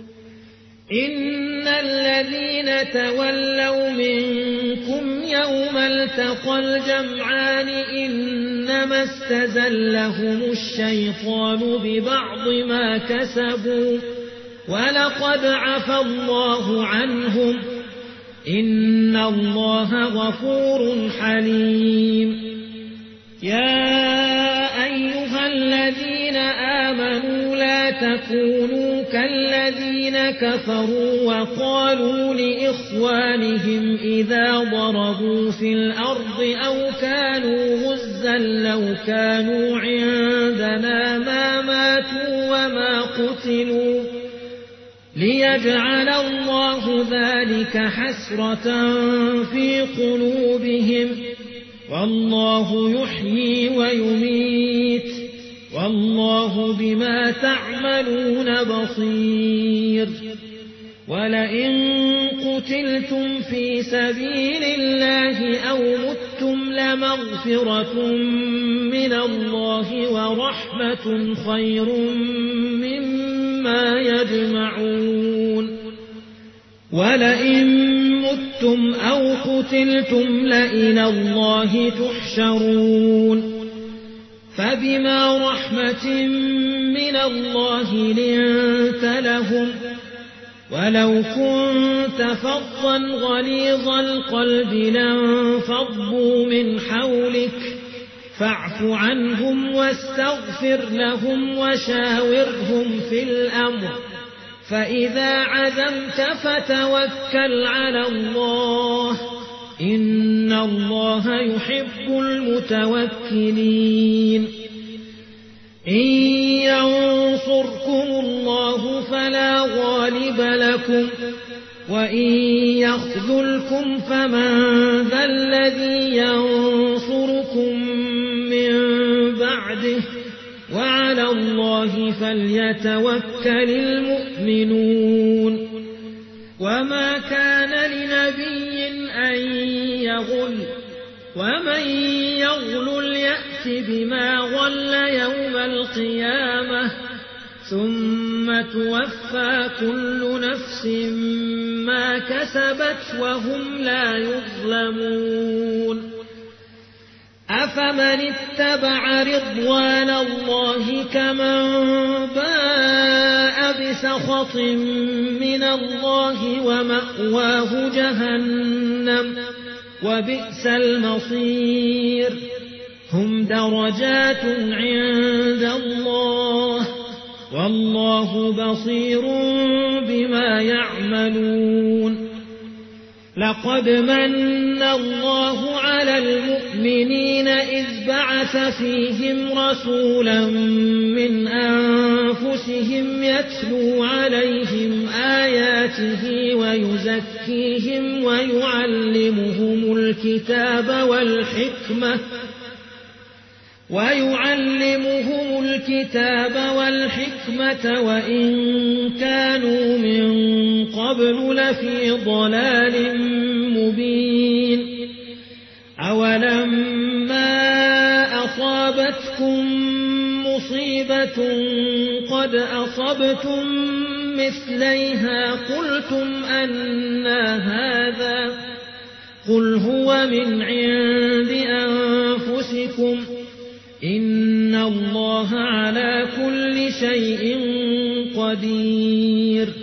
إن الذين تولوا منكم يوم التقى الجمعان إنما استزلهم الشيطان ببعض ما كسبوا ولقد عفى الله عنهم إن الله غفور حليم يا أيها الذين آمنوا لا تكونوا كالذين كفروا وقالوا لإخوانهم إذا ضربوا في الأرض أو كانوا غزا لو كانوا عندنا ما ماتوا وما قتلوا ليجعل الله ذلك حسرة في قلوبهم والله يحيي ويميت والله بما تعملون بصير ولئن قتلتم في سبيل الله أو متم لمغفرة من الله ورحمة خير مما يجمعون ولئن متم أو قتلتم لإلى الله تحشرون فبما رحمة من الله لنت لهم ولو كنت فظا غليظ القلب لانفضوا من حولك فاعف عنهم واستغفر لهم وشاورهم في الأمر فإذا عزمت فتوكل على الله إن الله يحب المتوكلين إن ينصركم الله فلا غالب لكم وإن يخذلكم فمن ذا الذي ينصركم من بعده وعلى الله فليتوكل المؤمنون وما كان لنبي أن يغل ومن يغل يأت بما غل يوم القيامة ثم توفى كل نفس ما كسبت وهم لا يظلمون أفمن اتبع رضوان الله كمن باء بسخط من الله ومأواه جهنم وبئس المصير هم درجات عند الله والله بصير بما يعملون لقد من الله على المؤمنين إذ بعث فيهم رسولا من أنفسهم يتلو عليهم آياته ويزكيهم ويعلمهم الكتاب والحكمة ويعلمهم الكتاب والحكمة وإن كانوا من قبل لفي ضلال مبين أولما أصابتكم مصيبة قد أصبتم مثليها قلتم أنى هذا قل هو من عند أنفسكم إن الله على كل شيء قدير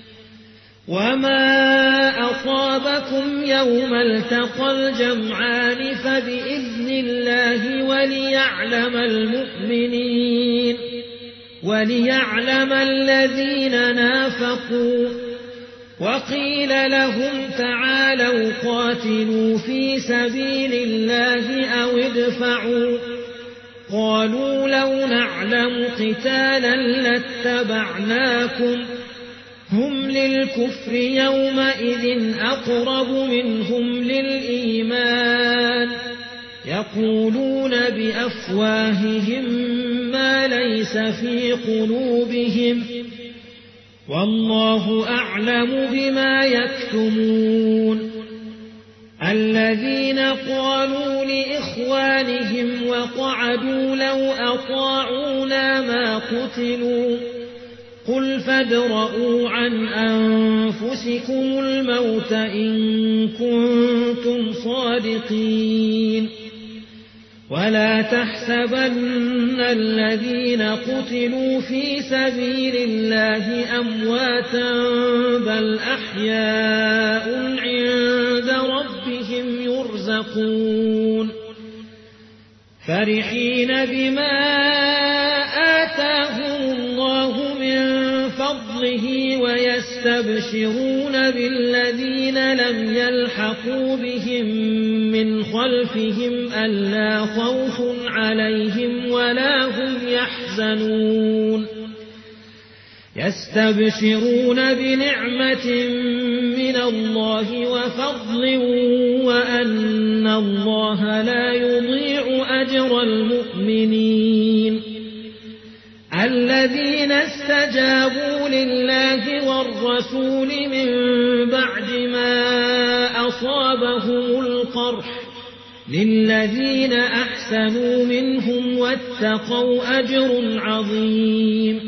وما أصابكم يوم التقى الجمعان فبإذن الله وليعلم المؤمنين وليعلم الذين نافقوا وقيل لهم تعالوا قاتلوا في سبيل الله أو ادفعوا قالوا لو نعلم قتالا لاتبعناكم هم للكفر يومئذ أقرب منهم للإيمان يقولون بأفواههم ما ليس في قلوبهم والله أعلم بما يكتمون الذين قالوا لإخوانهم وقعدوا لو أطاعونا ما قتلوا قل فادرءوا عن أنفسكم الموت إن كنتم صادقين ولا تحسبن الذين قتلوا في سبيل الله أمواتا بل أحياء عند ربهم يرزقون فرحين بما آتاهم الله من فضله ويستبشرون بالذين لم يلحقوا بهم من خلفهم ألا خوف عليهم ولا هم يحزنون يستبشرون بنعمة من الله وفضل وأن الله لا يضيع أجر المؤمنين الذين استجابوا لله والرسول من بعد ما أصابهم القرح للذين أحسنوا منهم واتقوا أجر عظيم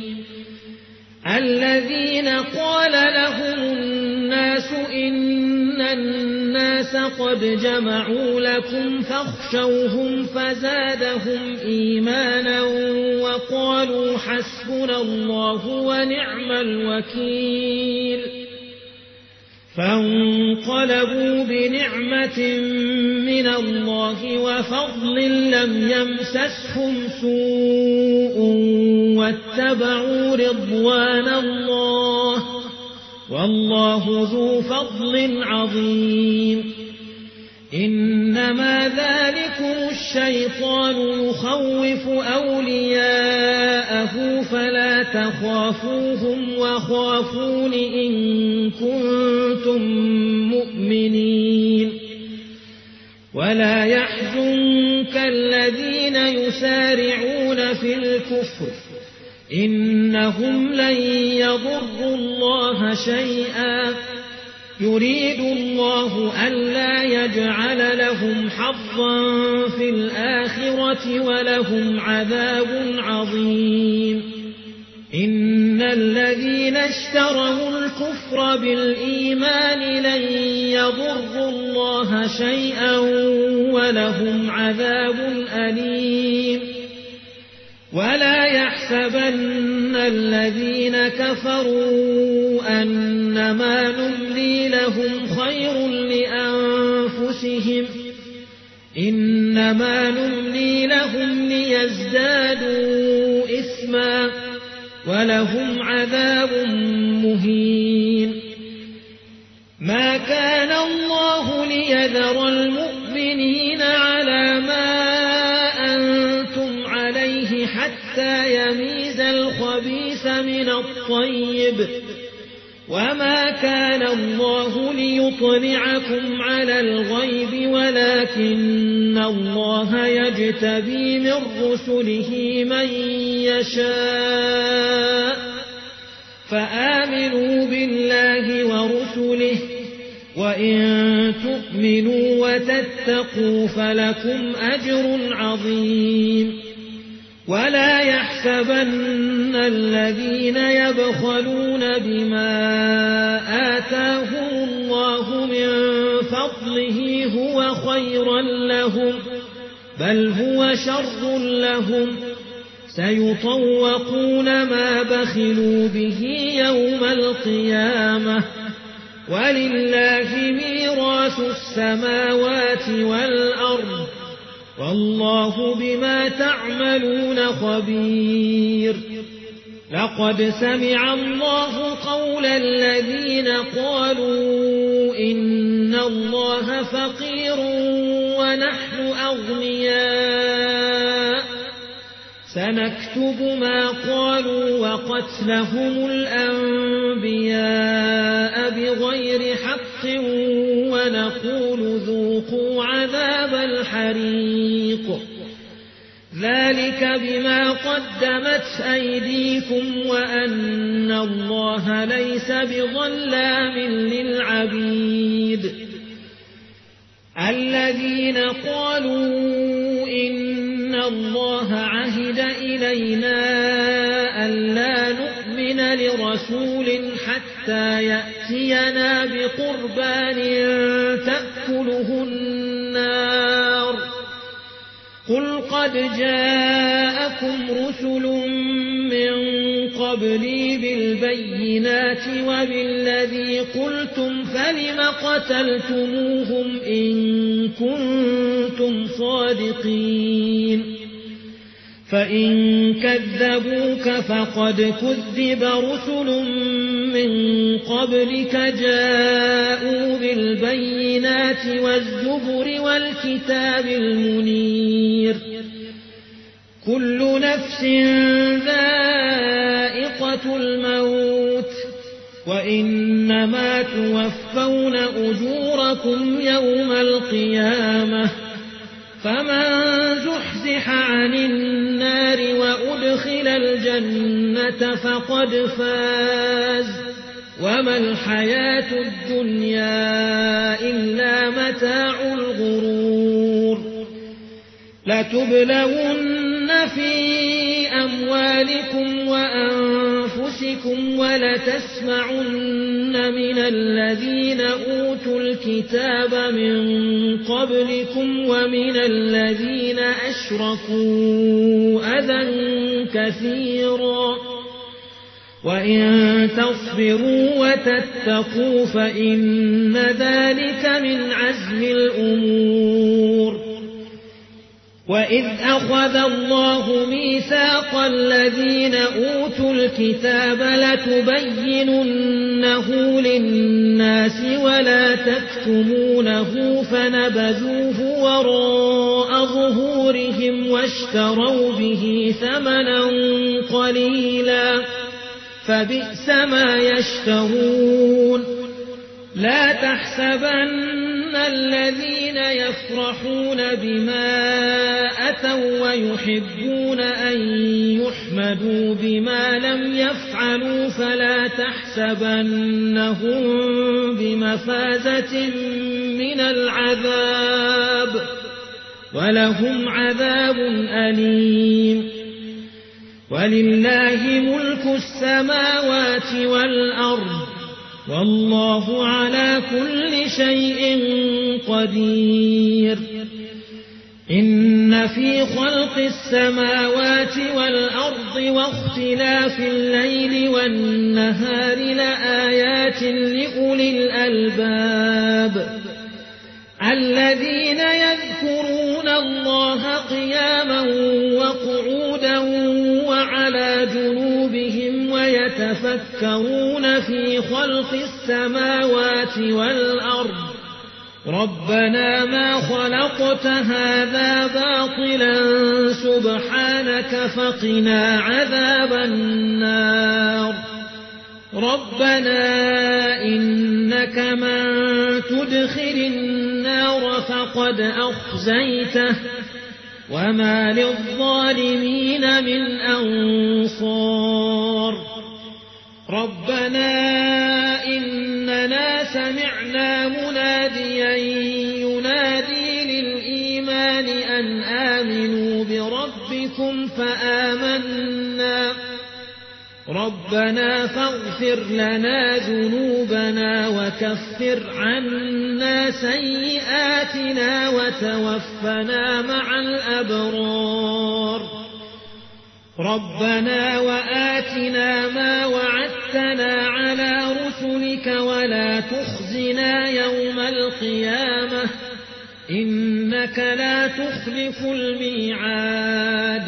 الذين قال لهم الناس إن الناس قد جمعوا لكم فاخشوهم فزادهم إيمانا وقالوا حسبنا الله ونعم الوكيل فانقلبوا بنعمة من الله وفضل لم يمسسهم سوء واتبعوا رضوان الله والله ذو فضل عظيم إنما ذلكم الشيطان يخوف أولياءه فلا تخافوهم وخافون إن كنتم مؤمنين ولا يحزنك الذين يسارعون في الكفر إنهم لن يضروا الله شيئا يريد الله ألا يجعل لهم حظا في الآخرة ولهم عذاب عظيم إن الذين اشتروا الكفر بالإيمان لن يضروا الله شيئا ولهم عذاب أليم ولا يحسبن الذين كفروا أنما نملي لهم خير لأنفسهم إنما نملي لهم ليزدادوا إثما ولهم عذاب مهين ما كان الله ليذر المؤمنين على ما أنتم عليه حتى يميز الخبيث من الطيب وما كان الله ليطلعكم على الغيب ولكن الله يجتبي من رسله من يشاء فآمنوا بالله ورسله وإن تؤمنوا وتتقوا فلكم أجر عظيم ولا يحسبن الذين يبخلون بما آتاهم الله من فضله هو خيرا لهم بل هو شر لهم سيطوقون ما بخلوا به يوم القيامة ولله ميراث السماوات والأرض والله بما تعملون خبير. لقد سمع الله قول الذين قالوا إن الله فقير ونحن أغنياء سنكتب ما قالوا وقتلهم الأنبياء بغير حق ونقول ذوقوا عذاب الحريق ذلك بما قدمت أيديكم وأن الله ليس بظلام للعبيد. الذين قالوا إن الله عهد إلينا ألا نؤمن لرسول حتى يأتينا بقربان تأكله النار قل قد جاءكم رسل من قبلي بالبينات وبالذي قلتم فلم قتلتموهم إن كنتم صادقين فإن كذبوك فقد كذب رسل من قبلك جاءوا بالبينات والزبر والكتاب المنير كل نفس ذائقة الموت وإنما توفون أجوركم يوم القيامة فمن زحزح عن النار وأدخل الجنة فقد فاز وما الحياة الدنيا إلا متاع الغرور. لتبلون في أموالكم وأنفسكم ولتسمعن من الذين أوتوا الكتاب من قبلكم ومن الذين أشركوا أذى كثيرا وإن تصبروا وتتقوا فإن ذلك من عزم الأمور. وإذ أخذ الله ميثاق الذين أوتوا الكتاب لتبيننه للناس ولا تكتمونه فنبذوه وراء ظهورهم واشتروا به ثمنا قليلا فبئس ما يشترون. لا تحسبن الذين يفرحون بما أتوا ويحبون أن يحمدوا بما لم يفعلوا فلا تحسبنهم بمفازة من العذاب ولهم عذاب أليم. ولله ملك السماوات والأرض والله على كل شيء قدير. إن في خلق السماوات والأرض واختلاف الليل والنهار لآيات لأولي الألباب الذين يذكرون الله قياما وقعودا وعلى جنوبهم ويتفكرون في خلق السماوات والأرض ربنا ما خلقت هذا باطلا سبحانك فقنا عذاب النار. ربنا إنك من تدخل النار فقد أخزيته وما للظالمين من أنصار. ربنا إننا سمعنا مناديا ينادي للإيمان أن آمنوا بربكم فآمنا ربنا فاغفر لنا ذنوبنا وكفر عنا سيئاتنا وتوفنا مع الأبرار ربنا وآتنا ما وعدتنا على رسلك ولا تخزنا يوم القيامة إنك لا تخلف الميعاد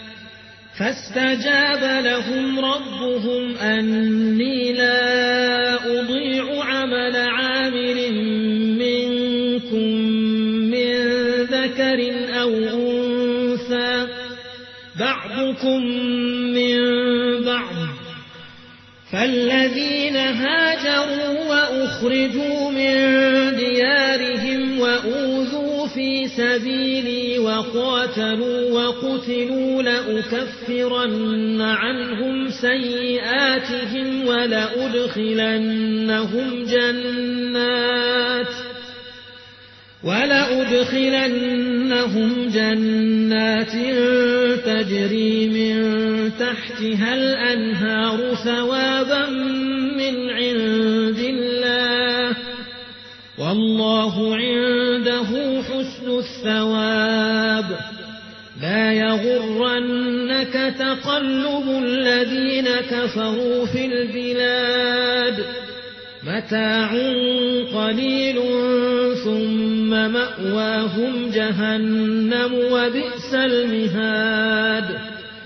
فاستجاب لهم ربهم أني لا أضيع عمل عامل منكم من ذكر أو أنثى بعضكم من بعض فالذين هاجروا وأخرجوا من ديارهم وأوذوا في سبيلي وقاتلوا وقتلوا لأكفرن عنهم سيئاتهم ولأدخلنهم جنات ولأدخلنهم جنات تجري من تحتها الأنهار ثوابا من عند الله والله عنده حسن الثواب لا يغرنك تقلب الذين كفروا في البلاد متاع قليل ثم مأواهم جهنم وبئس المهاد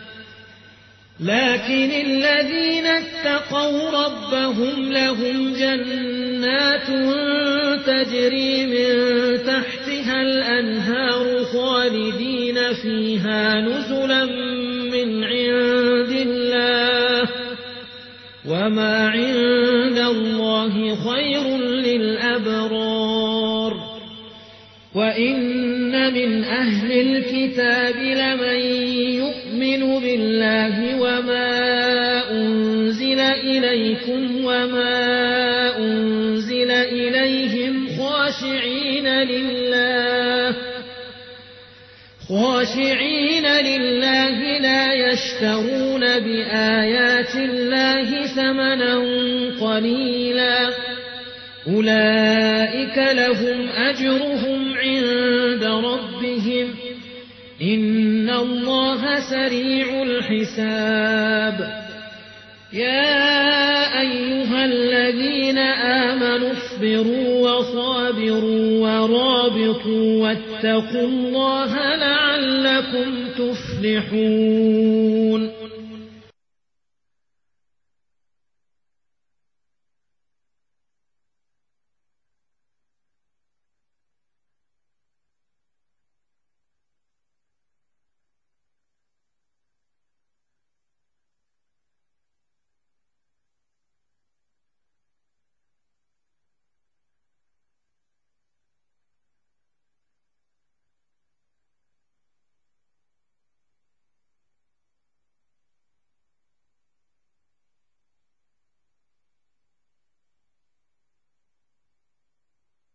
لكن الذين اتقوا ربهم لهم جنات تجري من تحتها الأنهار خالدين فيها نزلا من عند الله وما عند الله خير للأبرار وإن من أهل الكتاب لمن يؤمن بالله وما أنزل إليكم وما أنزل إليهم خاشعين لله خاشعين لله لا يشترون بآيات الله ثمنا قليلا أولئك لهم أجرهم عند ربهم إن الله سريع الحساب يا أيها الذين آمنوا اصبروا وصابروا ورابطوا واتقوا الله لعلكم تفلحون